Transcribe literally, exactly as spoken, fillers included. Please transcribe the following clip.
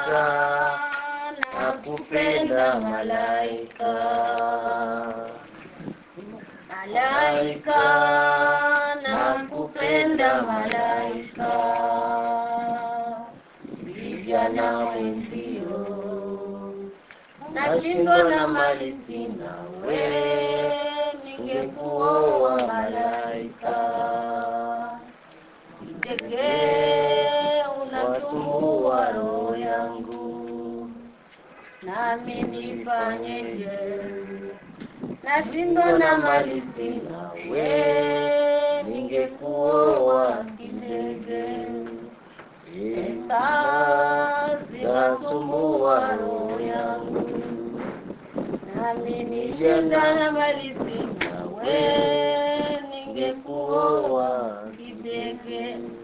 malaika, nakupenda malaika. Malaika, nakupenda malaika. Vijana wenzio, nashindwa na mali sina, we ningekuoa malaika. Ndege unasumbua roho yangu, nami nifanyeje? Nashindwa na mali sina, we ningekuoa kidege. Pesa zinasumbua roho yangu, nami nishindwa na mali sina, we ningekuoa kidege.